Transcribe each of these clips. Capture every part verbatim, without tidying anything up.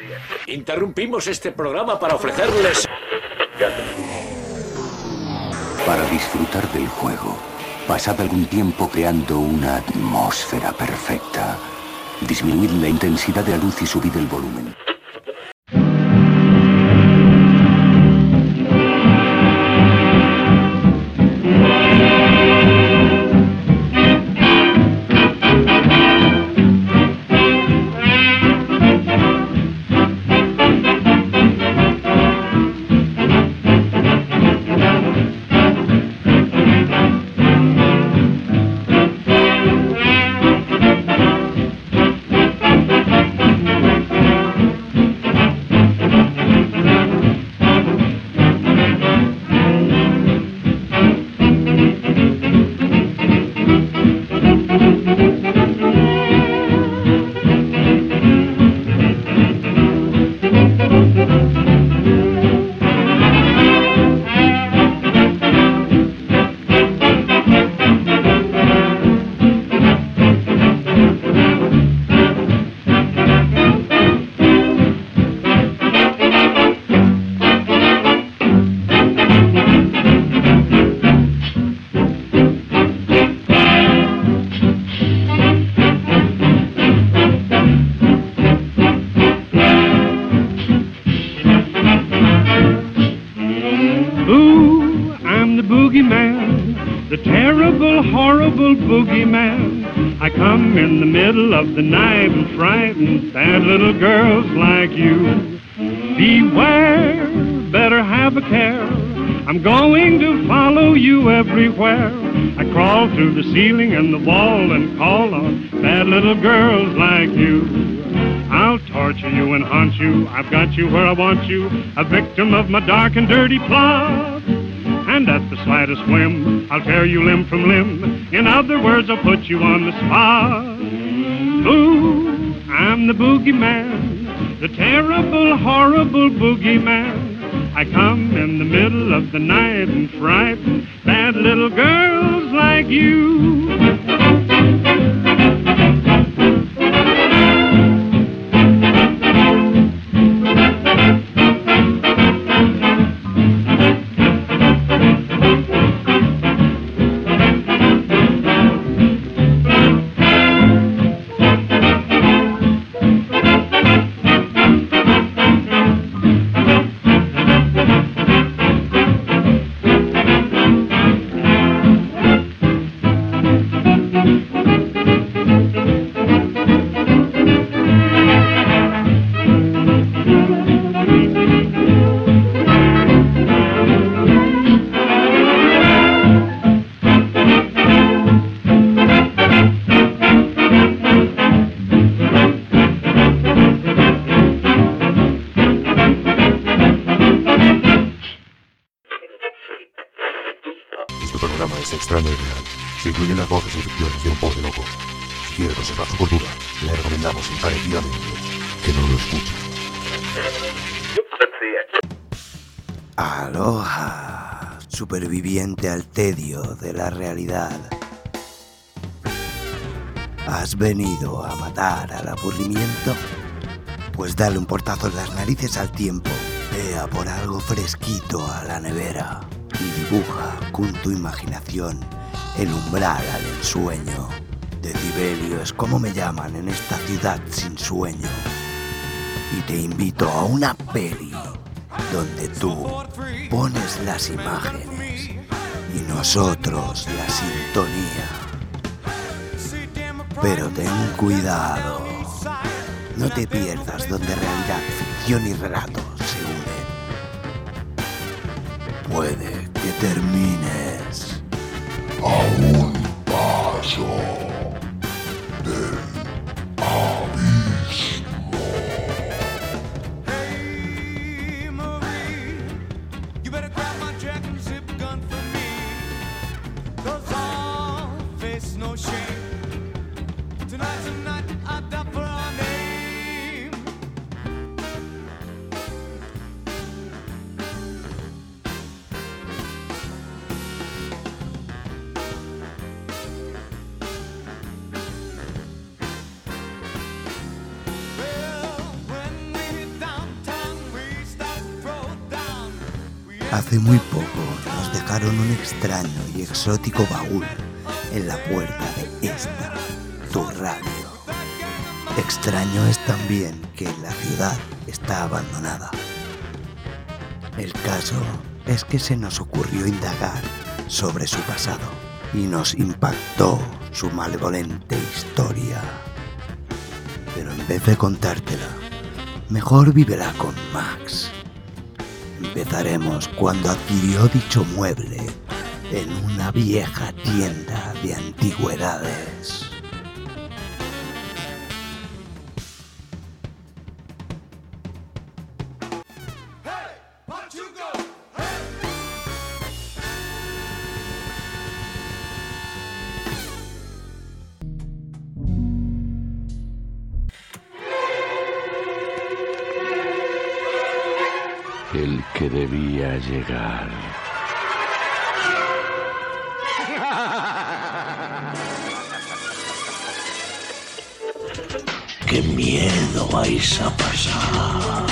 Interrumpimos este programa para ofrecerles... Para disfrutar del juego, pasad algún tiempo creando una atmósfera perfecta. Disminuid la intensidad de la luz y subid el volumen. Of the night and frighten bad little girls like you. Beware, better have a care. I'm going to follow you everywhere. I crawl through the ceiling and the wall and call on bad little girls like you. I'll torture you and haunt you. I've got you where I want you, a victim of my dark and dirty plot. And at the slightest whim, I'll tear you limb from limb. In other words, I'll put you on the spot. Ooh, I'm the boogeyman, the terrible, horrible boogeyman. I come in the middle of the night and frighten bad little girls like you. Aloha, superviviente al tedio de la realidad. ¿Has venido a matar al aburrimiento? Pues dale un portazo en las narices al tiempo. Vea por algo fresquito a la nevera y dibuja con tu imaginación el umbral al ensueño. Decibelio es como me llaman en esta ciudad sin sueño. Y te invito a una peli donde tú pones las imágenes y nosotros la sintonía. Pero ten cuidado, no te pierdas donde realidad, ficción y relatos se unen. Puede que termines a un paso del abismo. Hey Marie, you better grab my jacket and zip gun for me, 'cause I'll face no shame. Tonight, tonight, I die for our name. Hace muy poco nos dejaron un extraño y exótico baúl en la puerta de esta, tu radio. Extraño es también que la ciudad está abandonada. El caso es que se nos ocurrió indagar sobre su pasado y nos impactó su malevolente historia. Pero en vez de contártela, mejor vívela con Max. Empezaremos cuando adquirió dicho mueble en una vieja tienda de antigüedades. El que debía llegar. ¡Qué miedo vais a pasar!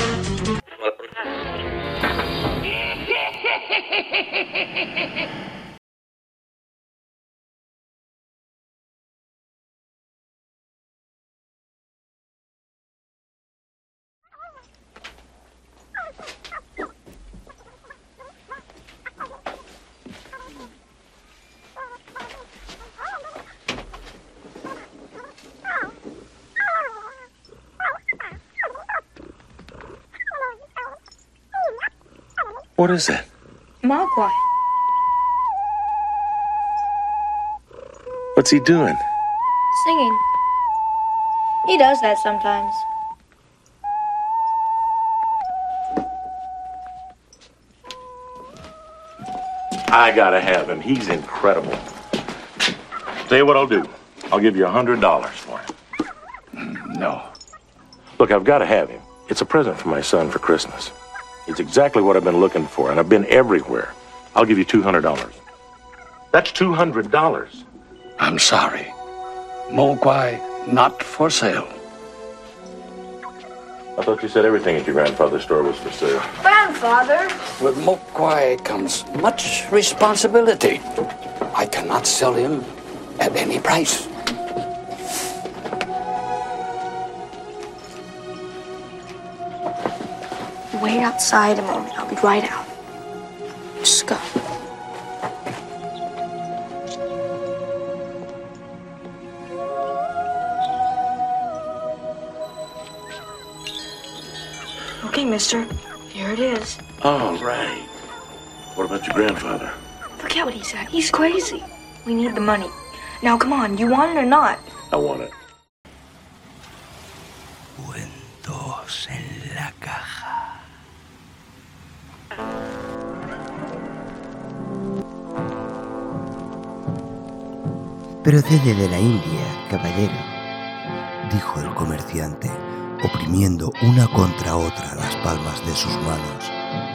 What is that? Mogwai. What's he doing? Singing. He does that sometimes. I gotta have him. He's incredible. Tell you what I'll do. I'll give you a hundred dollars for him. No. Look, I've gotta have him. It's a present for my son for Christmas. It's exactly what I've been looking for, and I've been everywhere. I'll give you two hundred dollars. That's two hundred dollars. I'm sorry. Mogwai, not for sale. I thought you said everything at your grandfather's store was for sale. Grandfather! With Mogwai comes much responsibility. I cannot sell him at any price. Wait outside a moment. I'll be right out. Just go. Okay, mister. Here it is. All right. What about your grandfather? Forget what he said. He's crazy. We need the money. Now, come on. You want it or not? I want it. Cuentos en la caja. Procede de la India, caballero, dijo el comerciante, oprimiendo una contra otra las palmas de sus manos.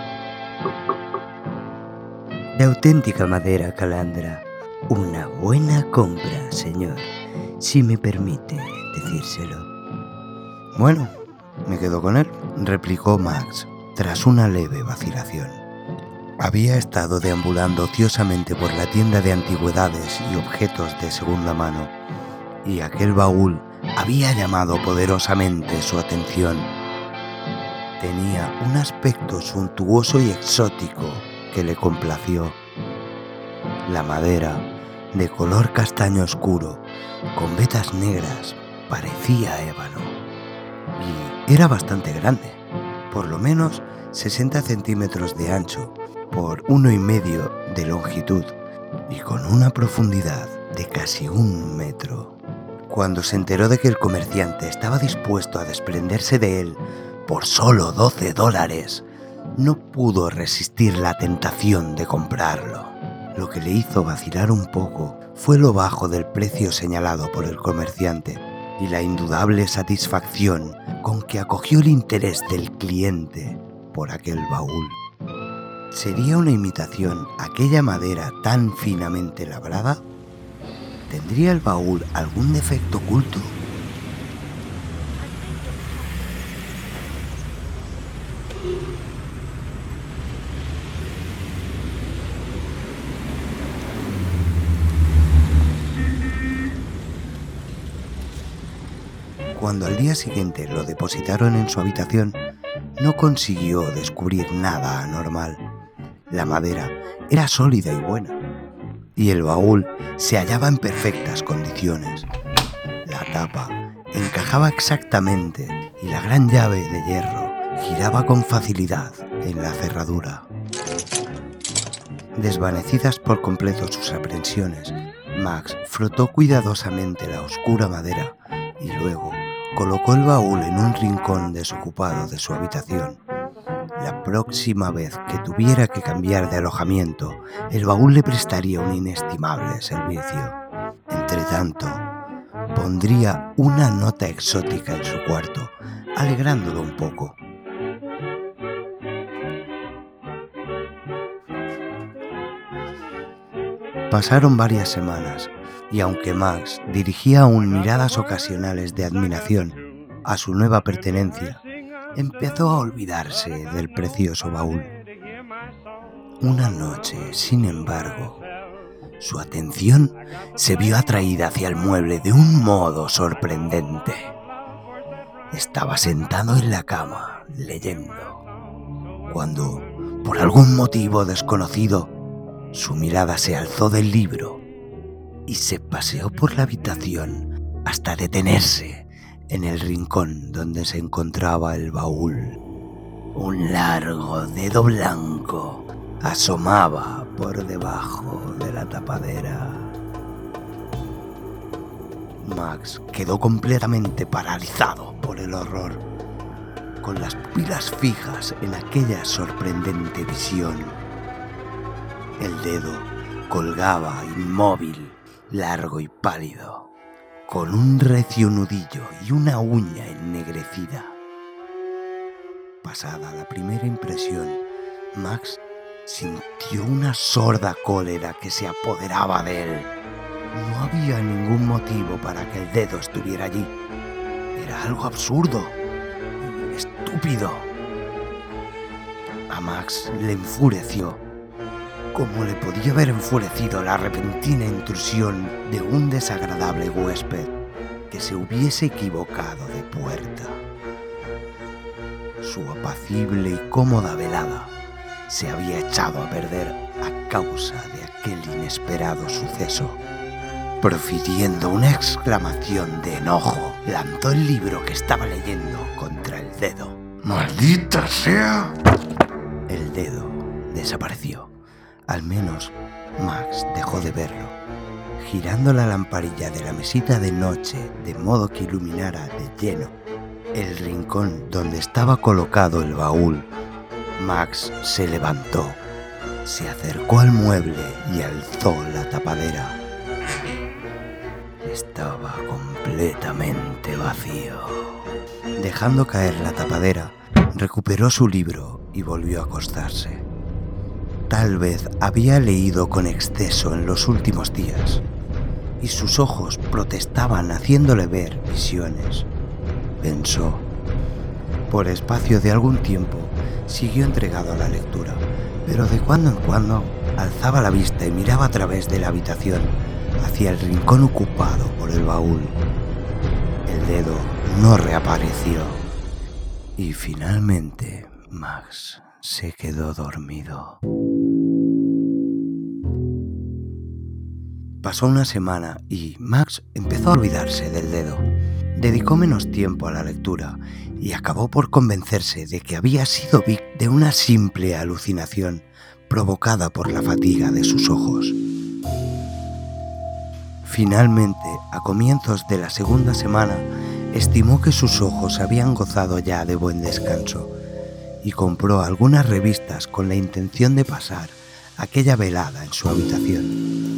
De auténtica madera calandra, una buena compra, señor, si me permite decírselo. Bueno, me quedo con él, replicó Max, tras una leve vacilación. Había estado deambulando ociosamente por la tienda de antigüedades y objetos de segunda mano, y aquel baúl había llamado poderosamente su atención. Tenía un aspecto suntuoso y exótico que le complació. La madera, de color castaño oscuro, con vetas negras, parecía ébano. Y era bastante grande, por lo menos sesenta centímetros de ancho, por uno y medio de longitud, y con una profundidad de casi un metro. Cuando se enteró de que el comerciante estaba dispuesto a desprenderse de él por solo doce dólares, no pudo resistir la tentación de comprarlo. Lo que le hizo vacilar un poco fue lo bajo del precio señalado por el comerciante y la indudable satisfacción con que acogió el interés del cliente por aquel baúl. ¿Sería una imitación aquella madera tan finamente labrada? ¿Tendría el baúl algún defecto oculto? Cuando al día siguiente lo depositaron en su habitación, no consiguió descubrir nada anormal. La madera era sólida y buena, y el baúl se hallaba en perfectas condiciones. La tapa encajaba exactamente y la gran llave de hierro giraba con facilidad en la cerradura. Desvanecidas por completo sus aprensiones, Max frotó cuidadosamente la oscura madera y luego colocó el baúl en un rincón desocupado de su habitación. La próxima vez que tuviera que cambiar de alojamiento, el baúl le prestaría un inestimable servicio. Entretanto, pondría una nota exótica en su cuarto, alegrándolo un poco. Pasaron varias semanas, y aunque Max dirigía aún miradas ocasionales de admiración a su nueva pertenencia, empezó a olvidarse del precioso baúl. Una noche, sin embargo, su atención se vio atraída hacia el mueble de un modo sorprendente. Estaba sentado en la cama, leyendo, cuando, por algún motivo desconocido, su mirada se alzó del libro y se paseó por la habitación hasta detenerse en el rincón donde se encontraba el baúl. Un largo dedo blanco asomaba por debajo de la tapadera. Max quedó completamente paralizado por el horror, con las pupilas fijas en aquella sorprendente visión. El dedo colgaba inmóvil, largo y pálido, con un recio nudillo y una uña ennegrecida. Pasada la primera impresión, Max sintió una sorda cólera que se apoderaba de él. No había ningún motivo para que el dedo estuviera allí. Era algo absurdo y estúpido. A Max le enfureció, como le podía haber enfurecido la repentina intrusión de un desagradable huésped que se hubiese equivocado de puerta. Su apacible y cómoda velada se había echado a perder a causa de aquel inesperado suceso. Profiriendo una exclamación de enojo, lanzó el libro que estaba leyendo contra el dedo. ¡Maldita sea! El dedo desapareció. Al menos Max dejó de verlo. Girando la lamparilla de la mesita de noche de modo que iluminara de lleno el rincón donde estaba colocado el baúl, Max se levantó, se acercó al mueble y alzó la tapadera. Estaba completamente vacío. Dejando caer la tapadera, recuperó su libro y volvió a acostarse. Tal vez había leído con exceso en los últimos días, y sus ojos protestaban haciéndole ver visiones, pensó. Por espacio de algún tiempo siguió entregado a la lectura, pero de cuando en cuando alzaba la vista y miraba a través de la habitación hacia el rincón ocupado por el baúl. El dedo no reapareció, y finalmente Max se quedó dormido. Pasó una semana y Max empezó a olvidarse del dedo. Dedicó menos tiempo a la lectura y acabó por convencerse de que había sido víctima de una simple alucinación provocada por la fatiga de sus ojos. Finalmente, a comienzos de la segunda semana, estimó que sus ojos habían gozado ya de buen descanso y compró algunas revistas con la intención de pasar aquella velada en su habitación.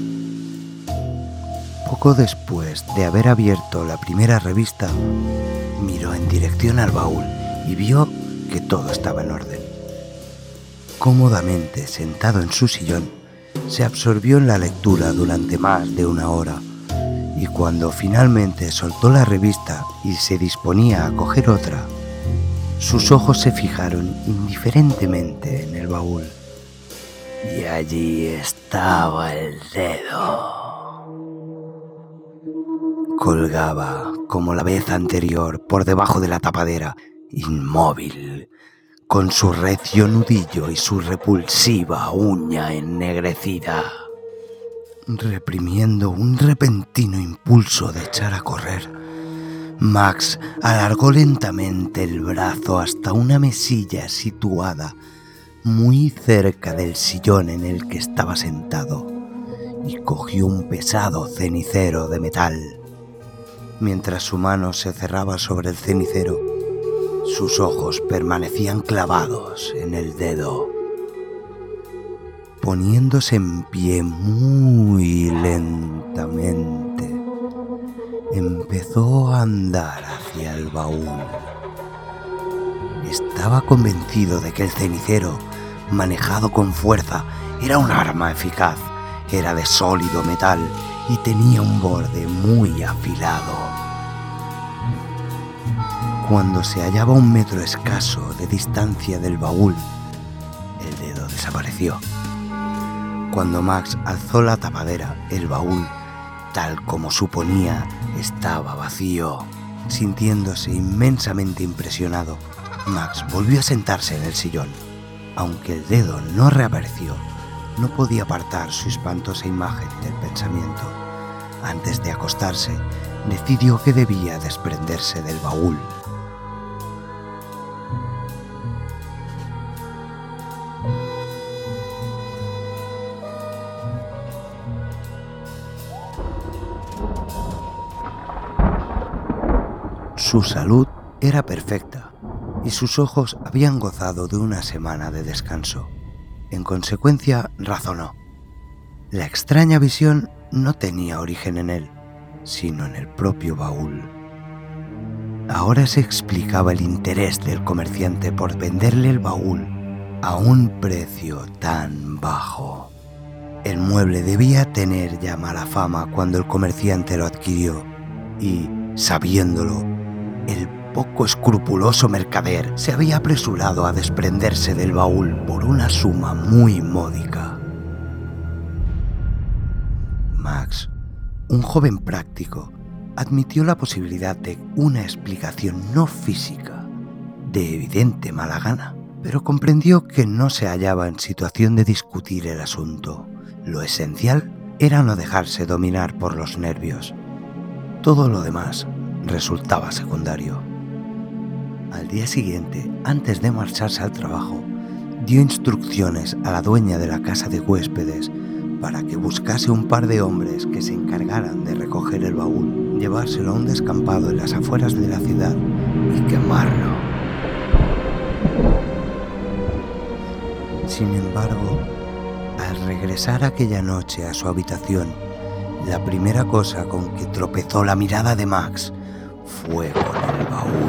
Poco después de haber abierto la primera revista, miró en dirección al baúl y vio que todo estaba en orden. Cómodamente sentado en su sillón, se absorbió en la lectura durante más de una hora, y cuando finalmente soltó la revista y se disponía a coger otra, sus ojos se fijaron indiferentemente en el baúl. Y allí estaba el dedo. colgaba, como la vez anterior, por debajo de la tapadera, inmóvil, con su recio nudillo y su repulsiva uña ennegrecida. Reprimiendo un repentino impulso de echar a correr, Max alargó lentamente el brazo hasta una mesilla situada muy cerca del sillón en el que estaba sentado y cogió un pesado cenicero de metal. Mientras su mano se cerraba sobre el cenicero, sus ojos permanecían clavados en el dedo. Poniéndose en pie muy lentamente, empezó a andar hacia el baúl. Estaba convencido de que el cenicero, manejado con fuerza, era un arma eficaz. Era de sólido metal y tenía un borde muy afilado. Cuando se hallaba a un metro escaso de distancia del baúl, el dedo desapareció. Cuando Max alzó la tapadera, el baúl, tal como suponía, estaba vacío. Sintiéndose inmensamente impresionado, Max volvió a sentarse en el sillón. Aunque el dedo no reapareció, no podía apartar su espantosa imagen del pensamiento. Antes de acostarse, decidió que debía desprenderse del baúl. Su salud era perfecta y sus ojos habían gozado de una semana de descanso. En consecuencia, razonó. La extraña visión no tenía origen en él, sino en el propio baúl. Ahora se explicaba el interés del comerciante por venderle el baúl a un precio tan bajo. El mueble debía tener ya mala fama cuando el comerciante lo adquirió y, sabiéndolo, el poco escrupuloso mercader se había apresurado a desprenderse del baúl por una suma muy módica. Max, un joven práctico, admitió la posibilidad de una explicación no física, de evidente mala gana, pero comprendió que no se hallaba en situación de discutir el asunto. Lo esencial era no dejarse dominar por los nervios. Todo lo demás resultaba secundario. Al día siguiente, antes de marcharse al trabajo, dio instrucciones a la dueña de la casa de huéspedes para que buscase un par de hombres que se encargaran de recoger el baúl, llevárselo a un descampado en las afueras de la ciudad y quemarlo. Sin embargo, al regresar aquella noche a su habitación, la primera cosa con que tropezó la mirada de Max fue con el baúl.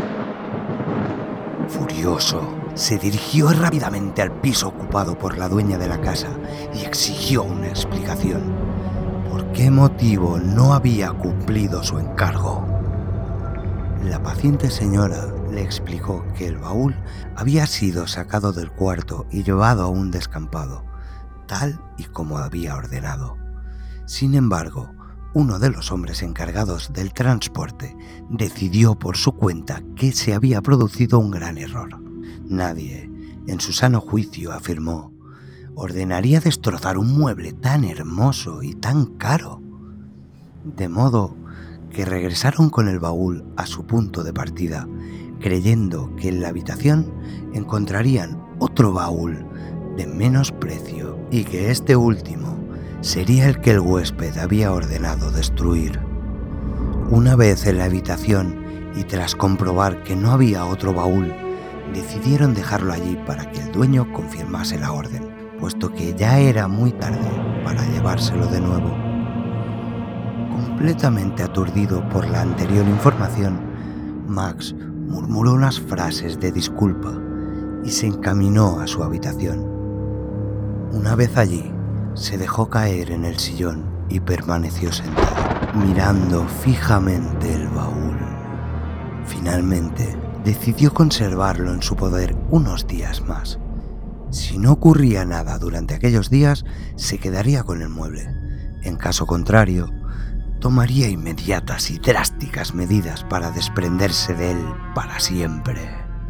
Furioso, se dirigió rápidamente al piso ocupado por la dueña de la casa y exigió una explicación. ¿Por qué motivo no había cumplido su encargo? La paciente señora le explicó que el baúl había sido sacado del cuarto y llevado a un descampado, tal y como había ordenado. Sin embargo, uno de los hombres encargados del transporte decidió por su cuenta que se había producido un gran error. Nadie, en su sano juicio, afirmó, ordenaría destrozar un mueble tan hermoso y tan caro. De modo que regresaron con el baúl a su punto de partida, creyendo que en la habitación encontrarían otro baúl de menos precio y que este último sería el que el huésped había ordenado destruir. Una vez en la habitación y tras comprobar que no había otro baúl, decidieron dejarlo allí para que el dueño confirmase la orden, puesto que ya era muy tarde para llevárselo de nuevo. Completamente aturdido por la anterior información, Max murmuró unas frases de disculpa y se encaminó a su habitación. Una vez allí, se dejó caer en el sillón y permaneció sentado, mirando fijamente el baúl. Finalmente, decidió conservarlo en su poder unos días más. Si no ocurría nada durante aquellos días, se quedaría con el mueble. En caso contrario, tomaría inmediatas y drásticas medidas para desprenderse de él para siempre.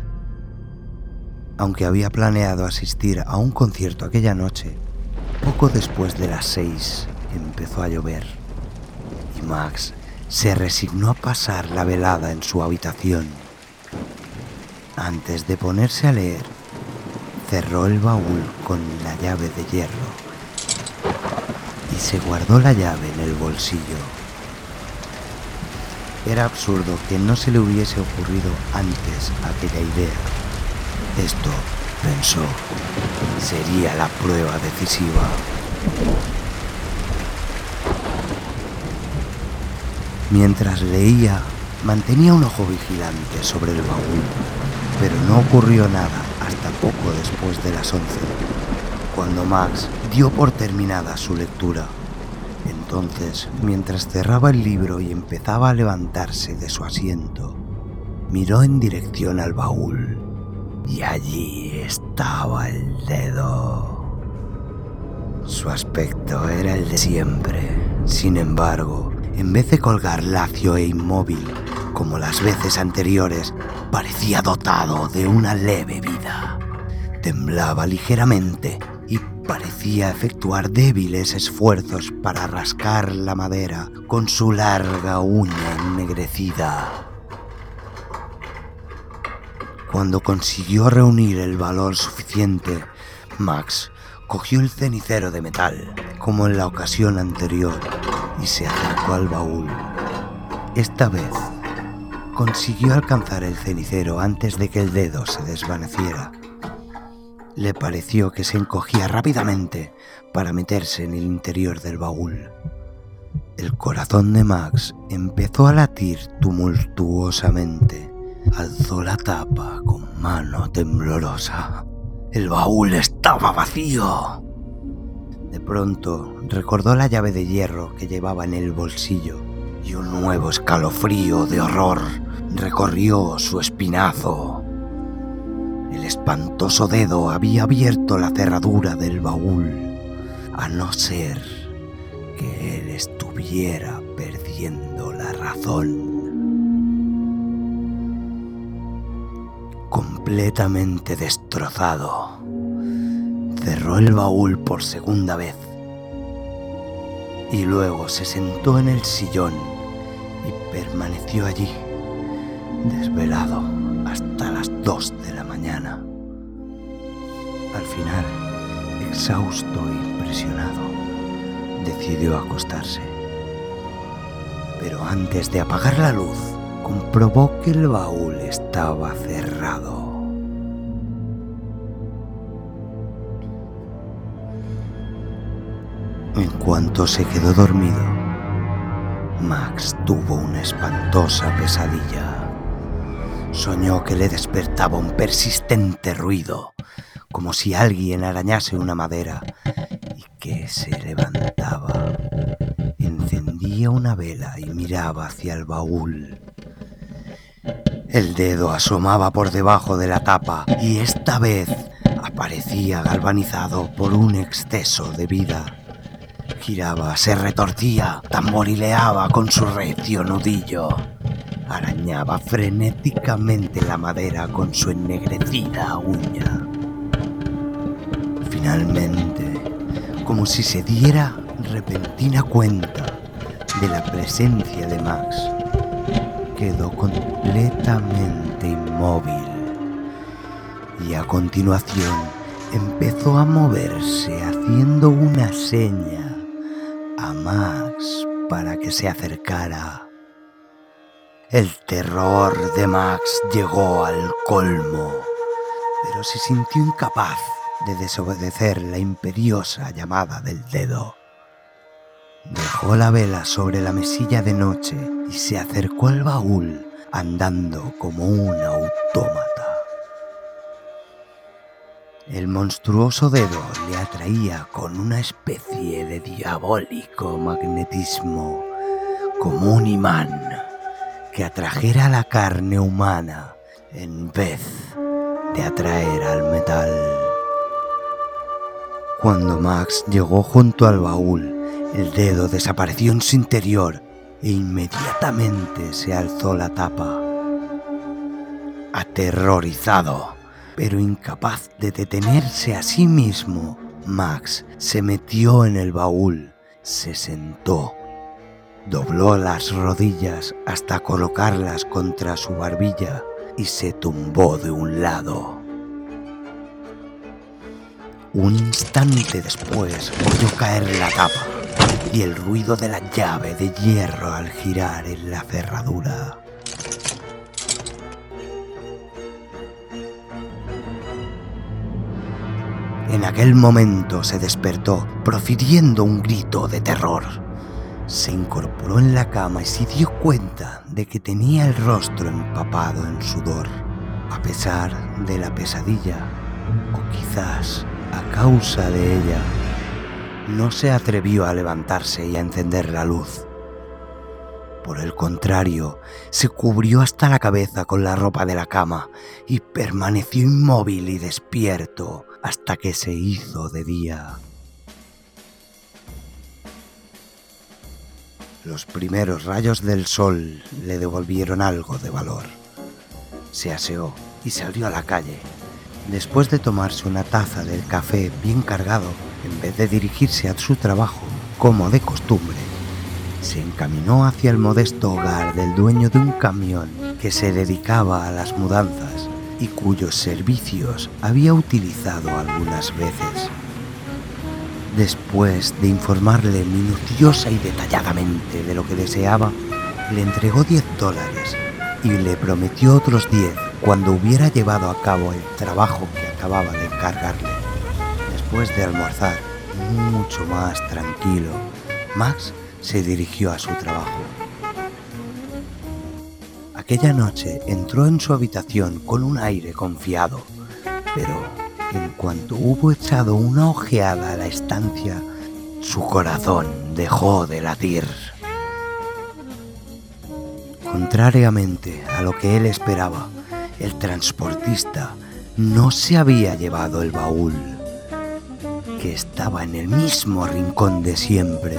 Aunque había planeado asistir a un concierto aquella noche, poco después de las seis empezó a llover y Max se resignó a pasar la velada en su habitación. Antes de ponerse a leer, cerró el baúl con la llave de hierro y se guardó la llave en el bolsillo. Era absurdo que no se le hubiese ocurrido antes aquella idea. Esto, pensó, sería la prueba decisiva. Mientras leía, mantenía un ojo vigilante sobre el baúl, pero no ocurrió nada hasta poco después de las once, cuando Max dio por terminada su lectura. Entonces, mientras cerraba el libro y empezaba a levantarse de su asiento, miró en dirección al baúl y allí estaba el dedo. Su aspecto era el de siempre. Sin embargo, en vez de colgar lacio e inmóvil como las veces anteriores, parecía dotado de una leve vida. Temblaba ligeramente y parecía efectuar débiles esfuerzos para rascar la madera con su larga uña ennegrecida. Cuando consiguió reunir el valor suficiente, Max cogió el cenicero de metal, como en la ocasión anterior, y se acercó al baúl. Esta vez consiguió alcanzar el cenicero antes de que el dedo se desvaneciera. Le pareció que se encogía rápidamente para meterse en el interior del baúl. El corazón de Max empezó a latir tumultuosamente. Alzó la tapa con mano temblorosa. El baúl estaba vacío. De pronto recordó la llave de hierro que llevaba en el bolsillo y un nuevo escalofrío de horror recorrió su espinazo. El espantoso dedo había abierto la cerradura del baúl, a no ser que él estuviera perdiendo la razón. Completamente destrozado, cerró el baúl por segunda vez y luego se sentó en el sillón y permaneció allí, desvelado hasta las dos de la mañana. Al final, exhausto e impresionado, decidió acostarse. Pero antes de apagar la luz, comprobó que el baúl estaba cerrado. En cuanto se quedó dormido, Max tuvo una espantosa pesadilla. Soñó que le despertaba un persistente ruido, como si alguien arañase una madera, y que se levantaba, encendía una vela y miraba hacia el baúl. El dedo asomaba por debajo de la tapa y esta vez aparecía galvanizado por un exceso de vida. Giraba, se retorcía, tamborileaba con su recio nudillo. Arañaba frenéticamente la madera con su ennegrecida uña. Finalmente, como si se diera repentina cuenta de la presencia de Max, quedó completamente inmóvil y a continuación empezó a moverse haciendo una seña a Max para que se acercara. El terror de Max llegó al colmo, pero se sintió incapaz de desobedecer la imperiosa llamada del dedo. Dejó la vela sobre la mesilla de noche y se acercó al baúl andando como un autómata. El monstruoso dedo le atraía con una especie de diabólico magnetismo, como un imán que atrajera la carne humana en vez de atraer al metal. Cuando Max llegó junto al baúl, el dedo desapareció en su interior e inmediatamente se alzó la tapa. Aterrorizado, pero incapaz de detenerse a sí mismo, Max se metió en el baúl, se sentó, dobló las rodillas hasta colocarlas contra su barbilla y se tumbó de un lado. Un instante después oyó caer la tapa y el ruido de la llave de hierro al girar en la cerradura. En aquel momento se despertó, profiriendo un grito de terror. Se incorporó en la cama y se dio cuenta de que tenía el rostro empapado en sudor, a pesar de la pesadilla, o quizás a causa de ella. No se atrevió a levantarse y a encender la luz. Por el contrario, se cubrió hasta la cabeza con la ropa de la cama y permaneció inmóvil y despierto hasta que se hizo de día. Los primeros rayos del sol le devolvieron algo de valor. Se aseó y salió a la calle. Después de tomarse una taza del café bien cargado, en vez de dirigirse a su trabajo, como de costumbre, se encaminó hacia el modesto hogar del dueño de un camión que se dedicaba a las mudanzas y cuyos servicios había utilizado algunas veces. Después de informarle minuciosa y detalladamente de lo que deseaba, le entregó diez dólares y le prometió otros diez cuando hubiera llevado a cabo el trabajo que acababa de encargarle. Después de almorzar, mucho más tranquilo, Max se dirigió a su trabajo. Aquella noche entró en su habitación con un aire confiado, pero en cuanto hubo echado una ojeada a la estancia, su corazón dejó de latir. Contrariamente a lo que él esperaba, el transportista no se había llevado el baúl, que estaba en el mismo rincón de siempre.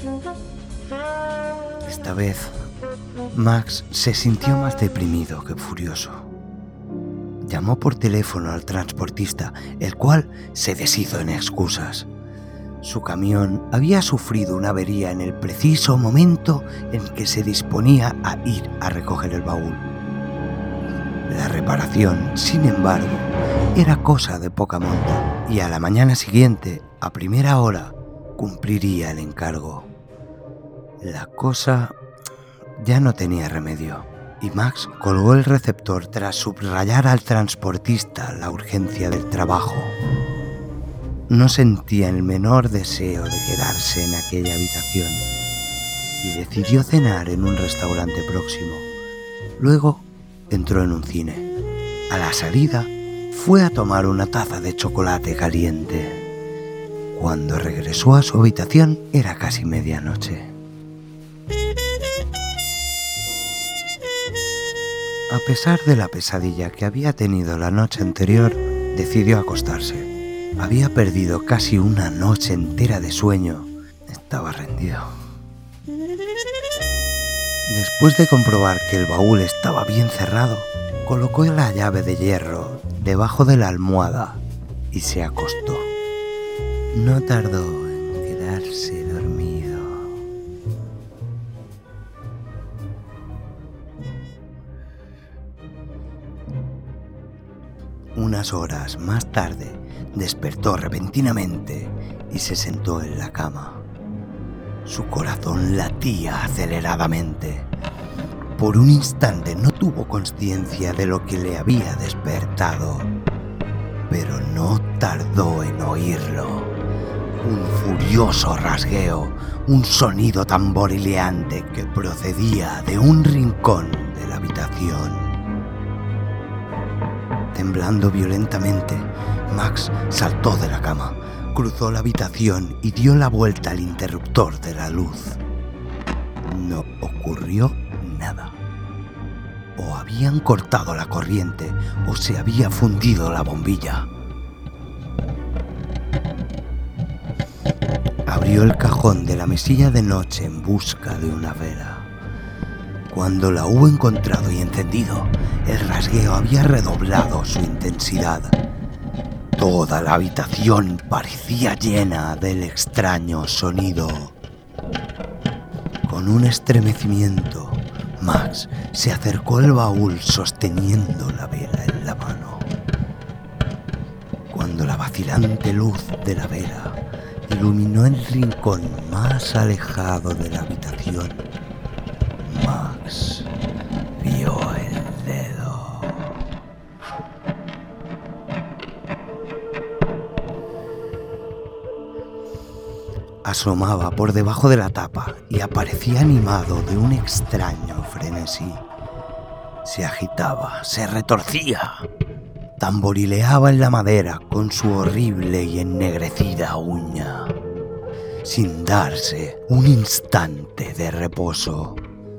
Esta vez, Max se sintió más deprimido que furioso. Llamó por teléfono al transportista, el cual se deshizo en excusas. Su camión había sufrido una avería en el preciso momento en que se disponía a ir a recoger el baúl. La reparación, sin embargo, era cosa de poca monta, y a la mañana siguiente, a primera hora, cumpliría el encargo. La cosa ya no tenía remedio, y Max colgó el receptor tras subrayar al transportista la urgencia del trabajo. No sentía el menor deseo de quedarse en aquella habitación y decidió cenar en un restaurante próximo. Luego entró en un cine. A la salida fue a tomar una taza de chocolate caliente. Cuando regresó a su habitación era casi medianoche. A pesar de la pesadilla que había tenido la noche anterior, decidió acostarse. Había perdido casi una noche entera de sueño. Estaba rendido. Después de comprobar que el baúl estaba bien cerrado, colocó la llave de hierro debajo de la almohada y se acostó. No tardó en quedarse dormido. Unas horas más tarde, despertó repentinamente y se sentó en la cama. Su corazón latía aceleradamente. Por un instante no tuvo consciencia de lo que le había despertado, pero no tardó en oírlo. Un furioso rasgueo, un sonido tamborileante que procedía de un rincón de la habitación. Temblando violentamente, Max saltó de la cama, cruzó la habitación y dio la vuelta al interruptor de la luz. No ocurrió nada. O habían cortado la corriente o se había fundido la bombilla. Abrió el cajón de la mesilla de noche en busca de una vela. Cuando la hubo encontrado y encendido, el rasgueo había redoblado su intensidad. Toda la habitación parecía llena del extraño sonido. Con un estremecimiento, Max se acercó al baúl sosteniendo la vela en la mano. Cuando la vacilante luz de la vela iluminó el rincón más alejado de la habitación, Max vio el dedo. Asomaba por debajo de la tapa y aparecía animado de un extraño frenesí. Se agitaba, se retorcía, tamborileaba en la madera con su horrible y ennegrecida uña, sin darse un instante de reposo.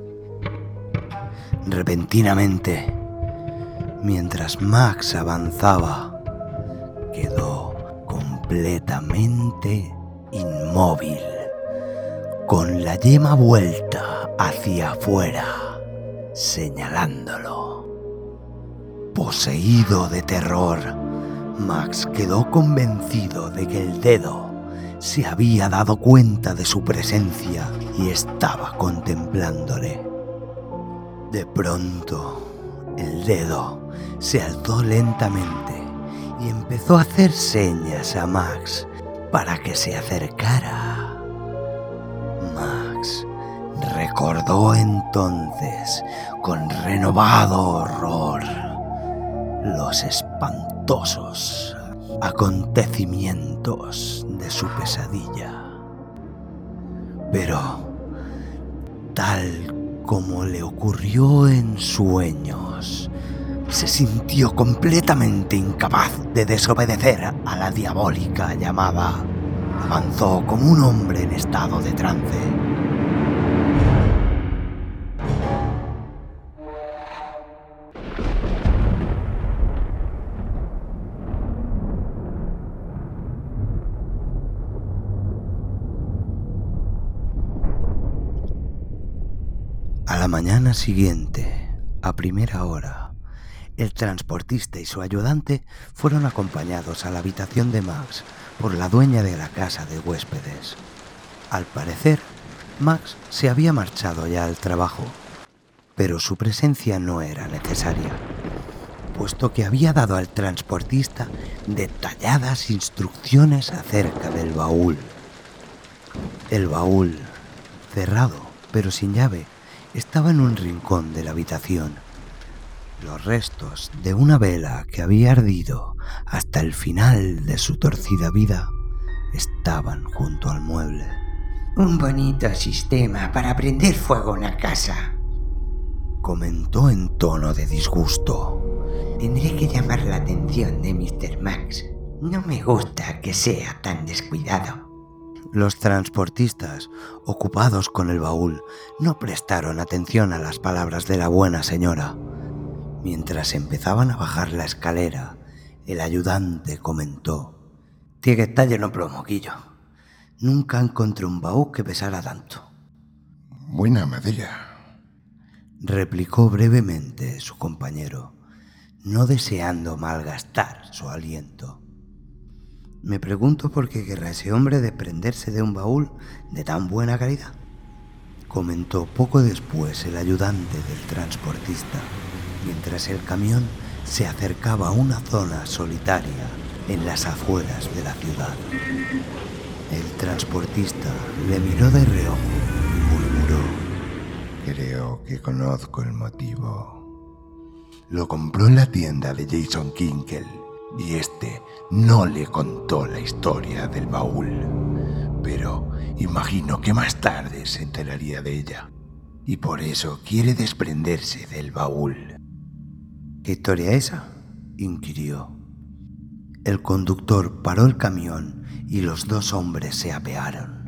Repentinamente, mientras Max avanzaba, quedó completamente inmóvil, con la yema vuelta hacia afuera, señalándolo. Poseído de terror, Max quedó convencido de que el dedo se había dado cuenta de su presencia y estaba contemplándole. De pronto, el dedo se alzó lentamente y empezó a hacer señas a Max para que se acercara. Max recordó entonces con renovado horror los espantosos acontecimientos de su pesadilla. Pero, tal como le ocurrió en sueños, se sintió completamente incapaz de desobedecer a la diabólica llamada. Avanzó como un hombre en estado de trance. A la mañana siguiente, a primera hora, el transportista y su ayudante fueron acompañados a la habitación de Max por la dueña de la casa de huéspedes. Al parecer, Max se había marchado ya al trabajo, pero su presencia no era necesaria, puesto que había dado al transportista detalladas instrucciones acerca del baúl. El baúl, cerrado pero sin llave, estaba en un rincón de la habitación. Los restos de una vela que había ardido hasta el final de su torcida vida estaban junto al mueble. Un bonito sistema para prender fuego a una casa, comentó en tono de disgusto. Tendré que llamar la atención de mister Max. No me gusta que sea tan descuidado. Los transportistas, ocupados con el baúl, no prestaron atención a las palabras de la buena señora. Mientras empezaban a bajar la escalera, el ayudante comentó: «Tiene que estar lleno plomo, Guillo. Nunca encontré un baúl que pesara tanto». «Buena madera», replicó brevemente su compañero, no deseando malgastar su aliento. «Me pregunto por qué querrá ese hombre desprenderse de un baúl de tan buena calidad», comentó poco después el ayudante del transportista, mientras el camión se acercaba a una zona solitaria en las afueras de la ciudad. El transportista le miró de reojo y murmuró: «Creo que conozco el motivo. Lo compró en la tienda de Jason Kinkel y este no le contó la historia del baúl, pero imagino que más tarde se enteraría de ella y por eso quiere desprenderse del baúl». «¿Qué historia es esa?», inquirió. El conductor paró el camión y los dos hombres se apearon.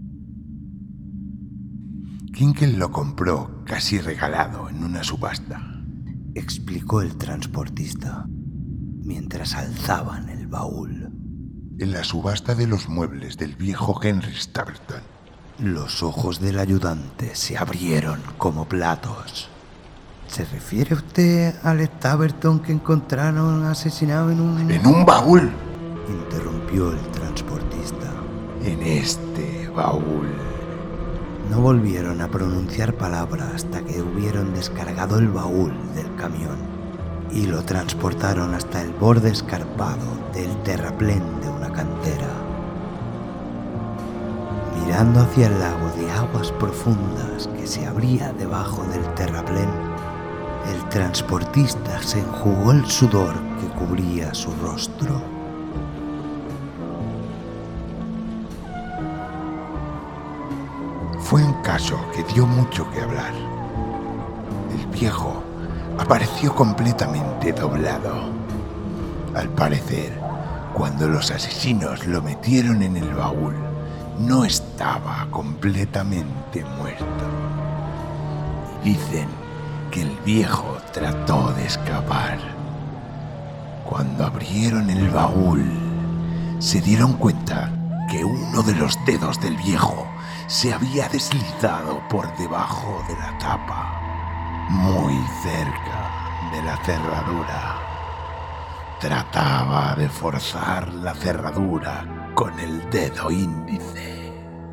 «Kinkel lo compró casi regalado en una subasta», explicó el transportista, mientras alzaban el baúl. «En la subasta de los muebles del viejo Henry Stapleton. Los ojos del ayudante se abrieron como platos. ¿Se refiere usted al Staverton que encontraron asesinado en un... ¡En un baúl! Interrumpió el transportista. En este baúl. No volvieron a pronunciar palabra hasta que hubieron descargado el baúl del camión y lo transportaron hasta el borde escarpado del terraplén de una cantera. Mirando hacia el lago de aguas profundas que se abría debajo del terraplén, el transportista se enjugó el sudor que cubría su rostro. Fue un caso que dio mucho que hablar. El viejo apareció completamente doblado. Al parecer, cuando los asesinos lo metieron en el baúl, no estaba completamente muerto. Y dicen que el viejo trató de escapar. Cuando abrieron el baúl, se dieron cuenta que uno de los dedos del viejo se había deslizado por debajo de la tapa, muy cerca de la cerradura. Trataba de forzar la cerradura con el dedo índice.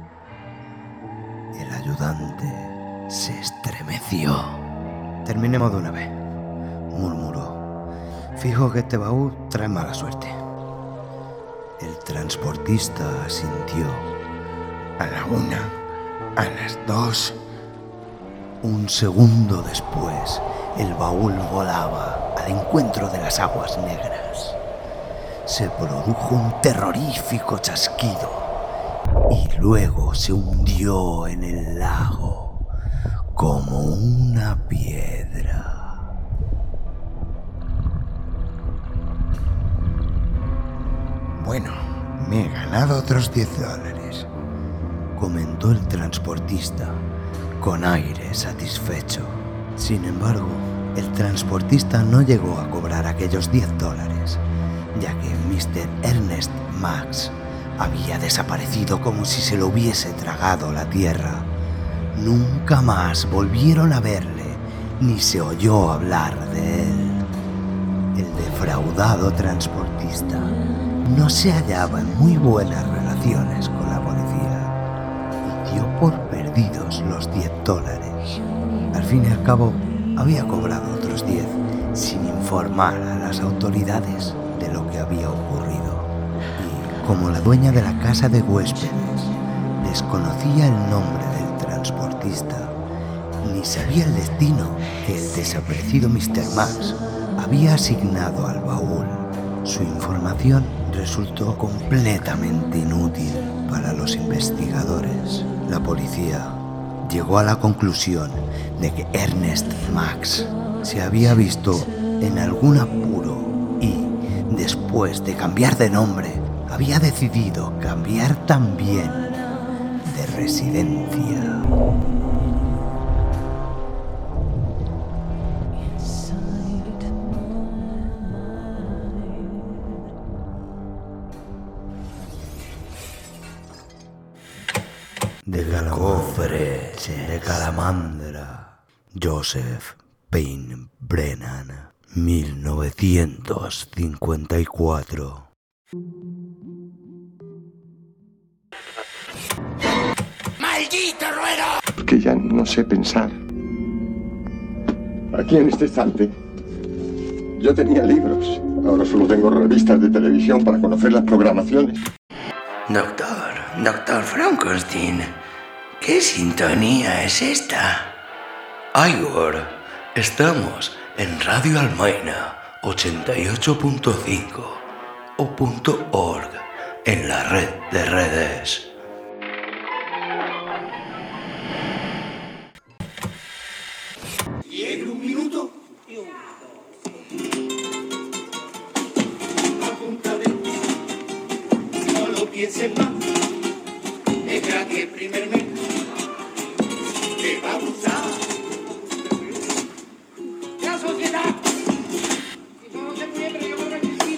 El ayudante se estremeció. Terminemos de una vez, murmuró. Fijo que este baúl trae mala suerte. El transportista asintió. A la una, a las dos. Un segundo después, el baúl volaba al encuentro de las aguas negras. Se produjo un terrorífico chasquido y luego se hundió en el lago como una piedra. Bueno, me he ganado otros diez dólares, comentó el transportista con aire satisfecho. Sin embargo, el transportista no llegó a cobrar aquellos diez dólares, ya que mister Ernest Max había desaparecido como si se lo hubiese tragado la tierra. Nunca más volvieron a verle, ni se oyó hablar de él. El defraudado transportista no se hallaba en muy buenas relaciones con la policía y dio por perdidos los diez dólares. Al fin y al cabo, había cobrado otros diez sin informar a las autoridades de lo que había ocurrido. Y como la dueña de la casa de huéspedes desconocía el nombre del transportista, ni sabía el destino que el desaparecido mister Max había asignado al baúl, su información resultó completamente inútil para los investigadores. La policía llegó a la conclusión de que Ernest Max se había visto en algún apuro y, después de cambiar de nombre, había decidido cambiar también de residencia. Del cofre de Calamandra, Joseph Payne Brennan, mil novecientos cincuenta y cuatro. ¡Maldito ruedo! Que ya no sé pensar. Aquí en este estante yo tenía libros. Ahora solo tengo revistas de televisión para conocer las programaciones. Doctor, doctor Frankenstein, ¿qué sintonía es esta? Igor, estamos en Radio Almaina ochenta y ocho punto cinco o .org en la red de redes. Y en un minuto apúntale, no lo pienses más, deja que el primer mes te va a gustar. La sociedad, si tú no se puede, pero yo creo que Cristina.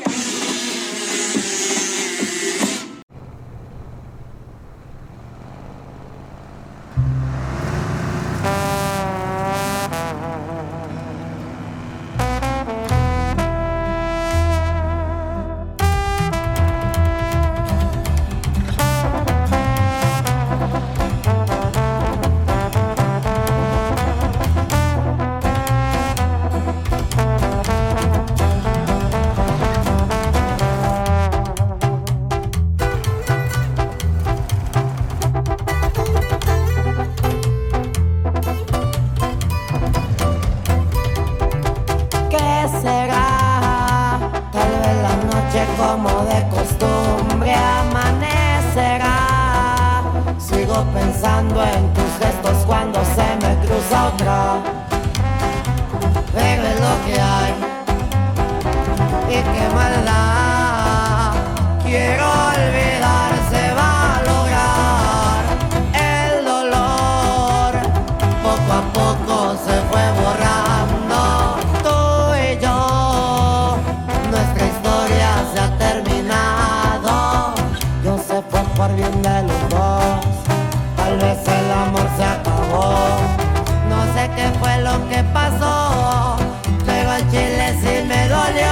noche como de costumbre amanecerá. Sigo pensando en tus gestos cuando se me cruza otra. Pero es lo que hay y qué maldad. Quiero olvidar, se va a lograr. El dolor poco a poco se fue borrando. Tú y yo, nuestra historia se ha terminado. Yo se fue por bien de los dos. Tal vez el amor se acabó. No sé qué fue lo que pasó, pero el chile sí me dolió.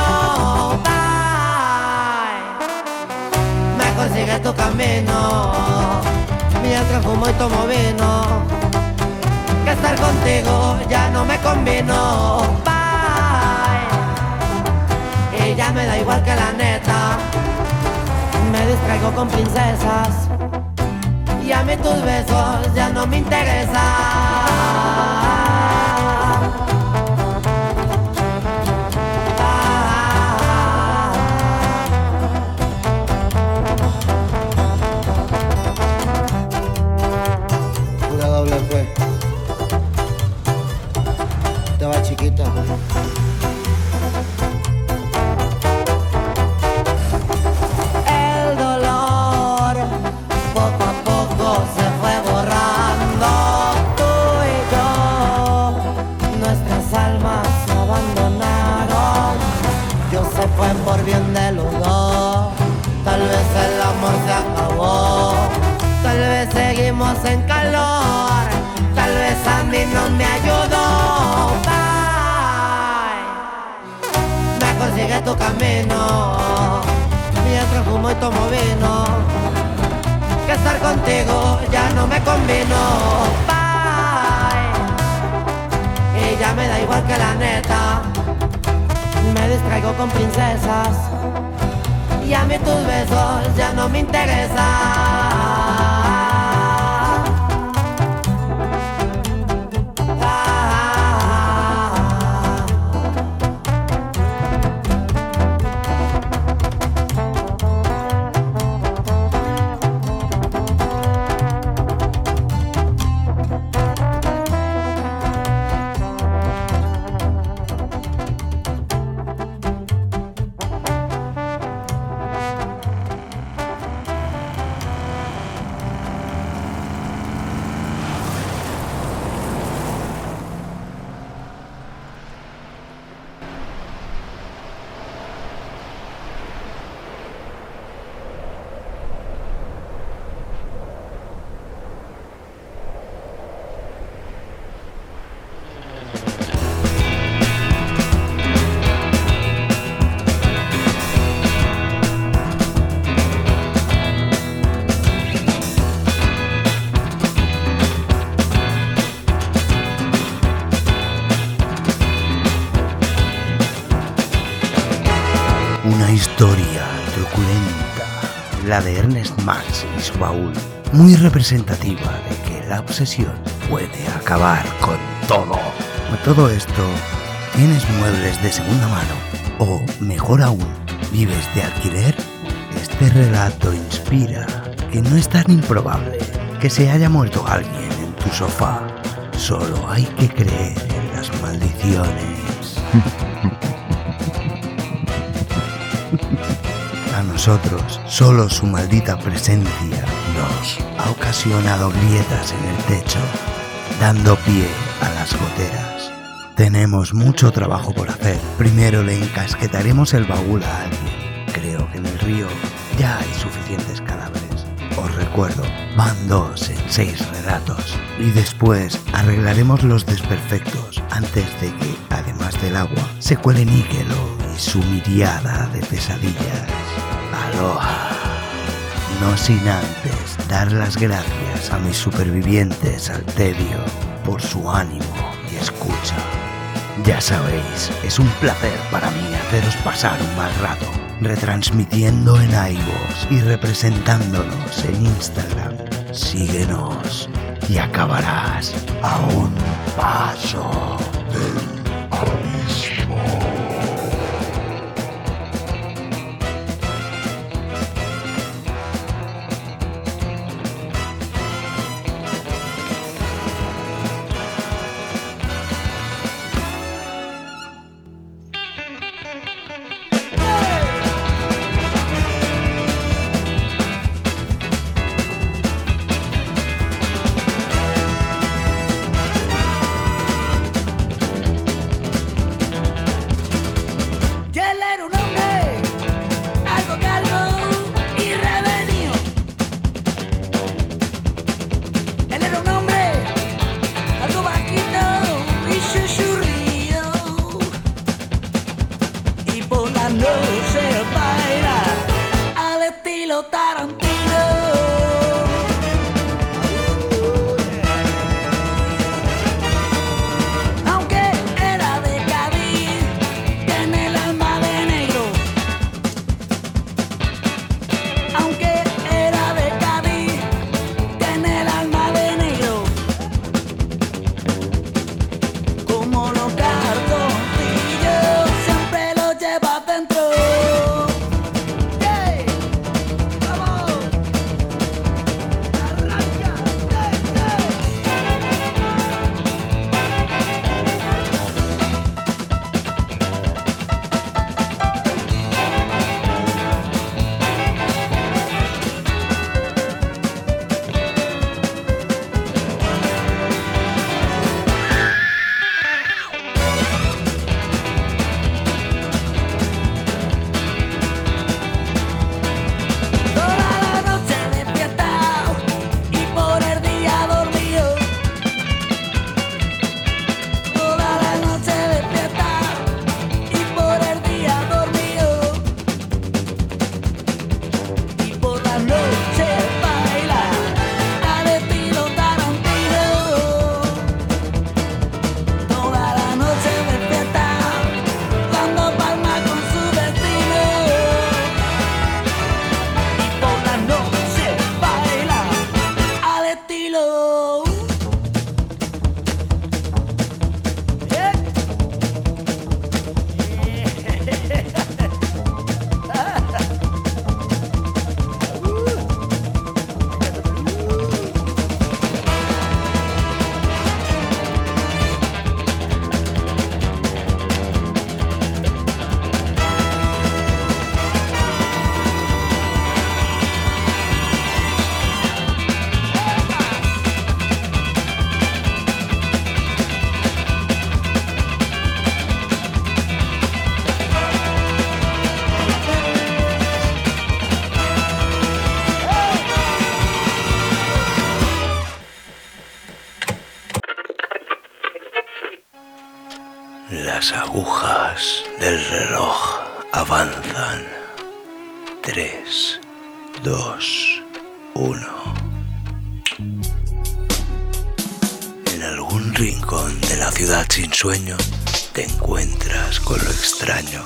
Sigue tu camino, mientras fumo y tomo vino. Que estar contigo ya no me convino. Bye. Y ya me da igual que la neta. Me distraigo con princesas y a mí tus besos ya no me interesan. Chiquita. El dolor poco a poco se fue borrando. Tú y yo, nuestras almas se abandonaron. Yo se fue por bien de los dos. Tal vez el amor se acabó. Tal vez seguimos en calor. Tal vez a mí no me ayudó. Sigue tu camino, mientras fumo y tomo vino. Que estar contigo ya no me convino. Bye. Y ya me da igual que la neta. Me distraigo con princesas y a mí tus besos ya no me interesan. Una historia truculenta, la de Ernest Marx y su baúl, muy representativa de que la obsesión puede acabar con todo. A todo esto, ¿tienes muebles de segunda mano? O, mejor aún, ¿vives de alquiler? Este relato inspira que no es tan improbable que se haya muerto alguien en tu sofá. Solo hay que creer en las maldiciones. A nosotros, solo su maldita presencia nos ha ocasionado grietas en el techo, dando pie a las goteras. Tenemos mucho trabajo por hacer. Primero le encasquetaremos el baúl a alguien. Creo que en el río ya hay suficientes cadáveres. Os recuerdo, van dos en seis relatos. Y después arreglaremos los desperfectos antes de que, además del agua, se cuele Níquelo y su miriada de pesadillas. Aloha. No sin antes dar las gracias a mis supervivientes al tedio por su ánimo y escucha. Ya sabéis, es un placer para mí haceros pasar un mal rato, retransmitiendo en iVoox y representándonos en Instagram. Síguenos y acabarás a un paso del abismo. estilo Tarantino. Aunque era de Cádiz, tiene el alma de negro. Aunque era de Cádiz, tiene el alma de negro. Como los cartoncillos, siempre lo lleva dentro. ¡Hey! ¡Vamos! ¡Arranca! ¡Hey, Toda la noche despiertado y por el día dormido. Toda la noche despiertado y por el día dormido. Y por la noche baila al estilo Tarantino. Toda la noche despiertado dando palmas con su destino. Y por la noche baila al estilo. Las agujas del reloj avanzan. Tres, dos, uno. En algún rincón de la ciudad sin sueño te encuentras con lo extraño.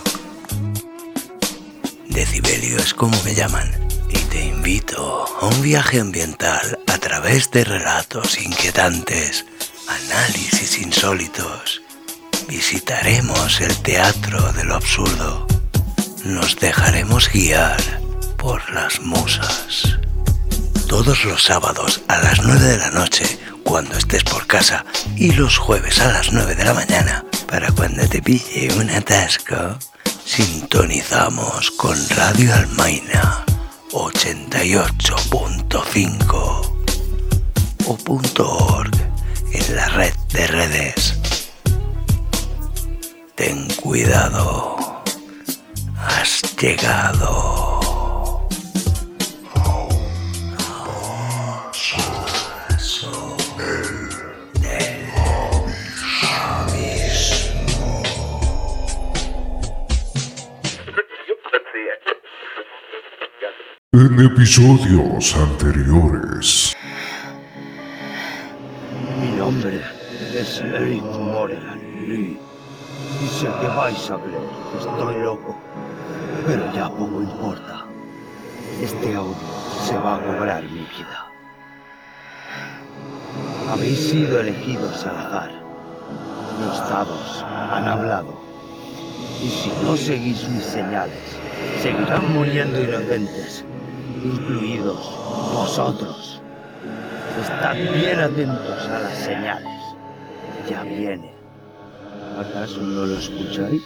Decibelio es como me llaman y te invito a un viaje ambiental a través de relatos inquietantes, análisis insólitos. Visitaremos el teatro de lo absurdo. Nos dejaremos guiar por las musas. Todos los sábados a las nueve de la noche, cuando estés por casa, y los jueves a las nueve de la mañana, para cuando te pille un atasco, sintonizamos con Radio Almaina ochenta y ocho punto cinco o .org en la red de redes. Ten cuidado, has llegado. En episodios anteriores. Mi nombre es Eric Moreland Lee. Y sé que vais a creer que estoy loco, pero ya poco importa. Este audio se va a cobrar mi vida. Habéis sido elegidos al azar. Los dados han hablado. Y si no seguís mis señales, seguirán muriendo inocentes, incluidos vosotros. Estad bien atentos a las señales. Ya viene. ¿Acaso no lo escucháis?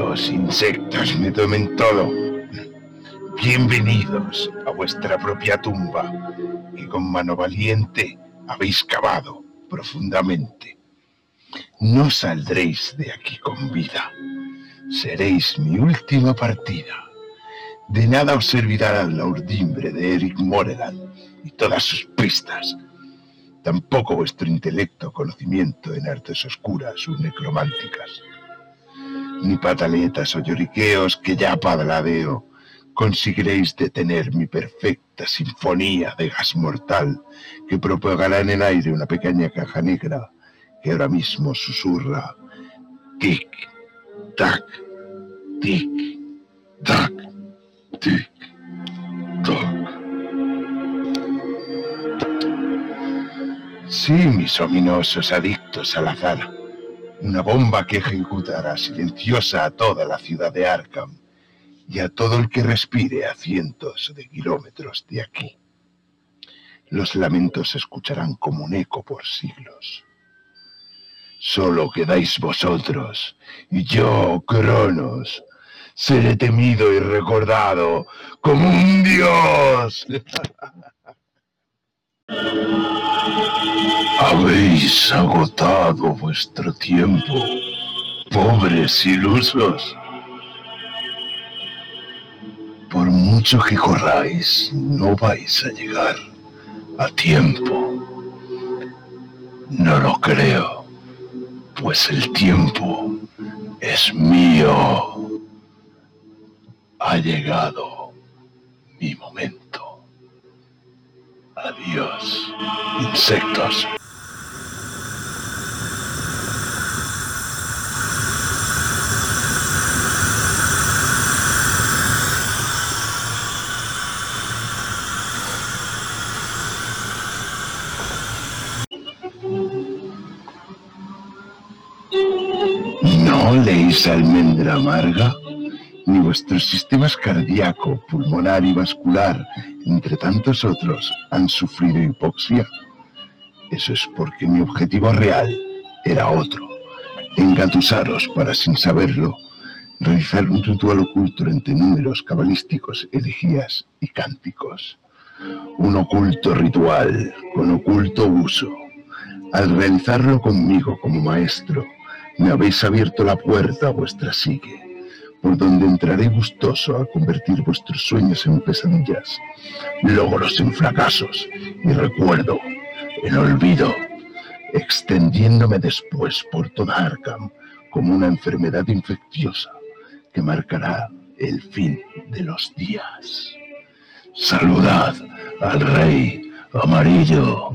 los insectos me tomen todo. Bienvenidos a vuestra propia tumba, que con mano valiente habéis cavado profundamente. No saldréis de aquí con vida. Seréis mi última partida. De nada os servirá la urdimbre de Eric Moreland y todas sus pistas. Tampoco vuestro intelecto, conocimiento en artes oscuras o necrománticas. Ni pataletas o lloriqueos que ya padladeo conseguiréis detener mi perfecta sinfonía de gas mortal que propagará en el aire una pequeña caja negra que ahora mismo susurra tic, tac, tic, tac, tic, tac. Sí, mis ominosos adictos al azar. Una bomba que ejecutará silenciosa a toda la ciudad de Arkham y a todo el que respire a cientos de kilómetros de aquí. Los lamentos se escucharán como un eco por siglos. Solo quedáis vosotros, y yo, Cronos, seré temido y recordado como un dios. Habéis agotado vuestro tiempo, pobres ilusos. Por mucho que corráis, no vais a llegar a tiempo. No lo creo, pues el tiempo es mío. Ha llegado mi momento. Adiós, insectos. ¿No leéis almendra amarga? Ni vuestros sistemas cardíaco, pulmonar y vascular, entre tantos otros, han sufrido hipoxia. Eso es porque mi objetivo real era otro: engatusaros para, sin saberlo, realizar un ritual oculto entre números cabalísticos, elegías y cánticos. Un oculto ritual con oculto uso. Al realizarlo conmigo como maestro, me habéis abierto la puerta a vuestra psique, por donde entraré gustoso a convertir vuestros sueños en pesadillas, logros en fracasos y recuerdo en olvido, extendiéndome después por toda Arkham como una enfermedad infecciosa que marcará el fin de los días. Saludad al Rey Amarillo.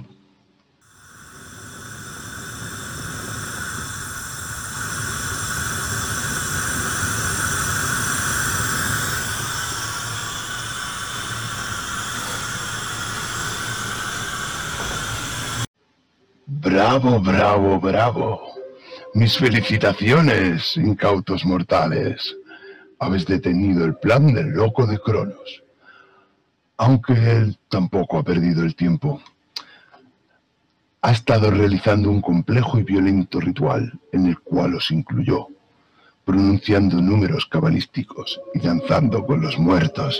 Bravo, bravo, bravo. Mis felicitaciones, incautos mortales. Habéis detenido el plan del loco de Cronos. Aunque él tampoco ha perdido el tiempo. Ha estado realizando un complejo y violento ritual en el cual os incluyó, pronunciando números cabalísticos y danzando con los muertos.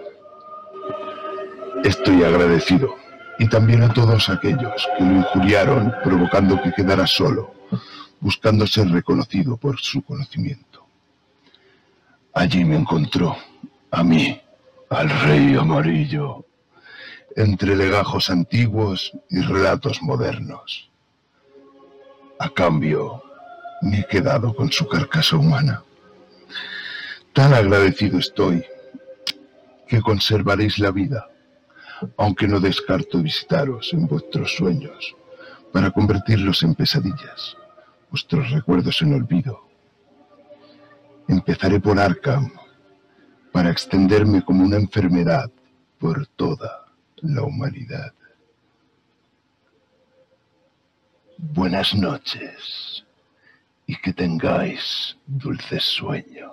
Estoy agradecido. Y también a todos aquellos que lo injuriaron, provocando que quedara solo, buscando ser reconocido por su conocimiento. Allí me encontró, a mí, al Rey Amarillo, entre legajos antiguos y relatos modernos. A cambio, me he quedado con su carcasa humana. Tan agradecido estoy que conservaréis la vida, aunque no descarto visitaros en vuestros sueños para convertirlos en pesadillas, vuestros recuerdos en olvido. Empezaré por Arkham para extenderme como una enfermedad por toda la humanidad. Buenas noches y que tengáis dulces sueños.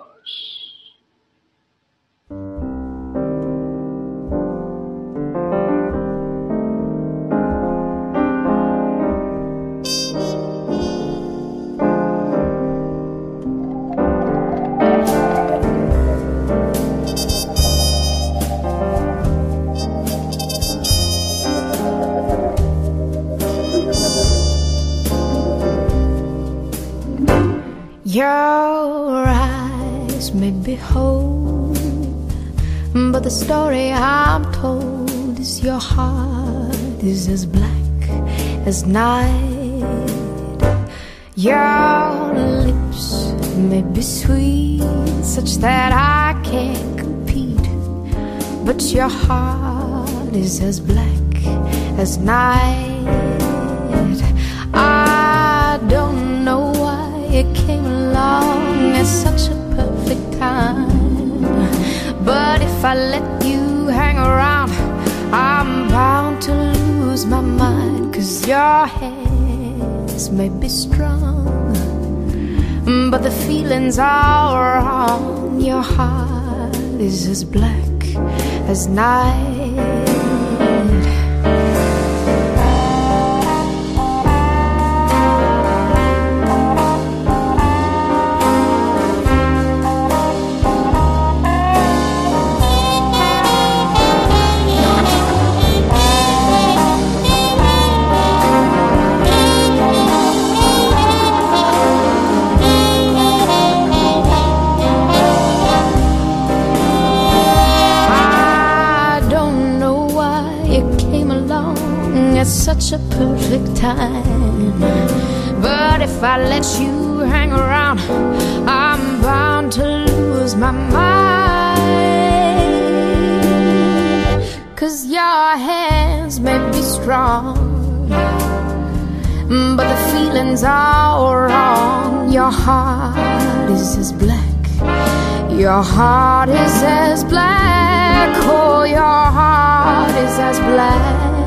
But the story I'm told is your heart is as black as night. Your lips may be sweet, such that I can't compete, but your heart is as black as night. I don't know why it came along at such a perfect time, but if I let you hang around, I'm bound to lose my mind. 'Cause your hands may be strong, but the feelings are wrong. Your heart is as black as night. Such a perfect time, but if I let you hang around, I'm bound to lose my mind. 'Cause your hands may be strong, but the feelings are wrong. Your heart is as black, your heart is as black, oh, your heart is as black